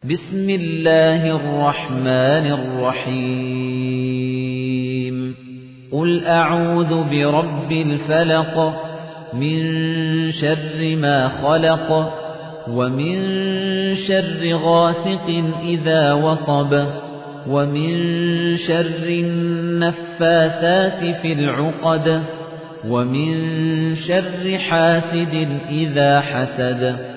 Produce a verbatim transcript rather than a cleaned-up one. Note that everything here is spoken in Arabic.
بسم الله الرحمن الرحيم قل أعوذ برب الفلق من شر ما خلق ومن شر غاسق إذا وقب ومن شر النفاثات في العقد ومن شر حاسد إذا حسد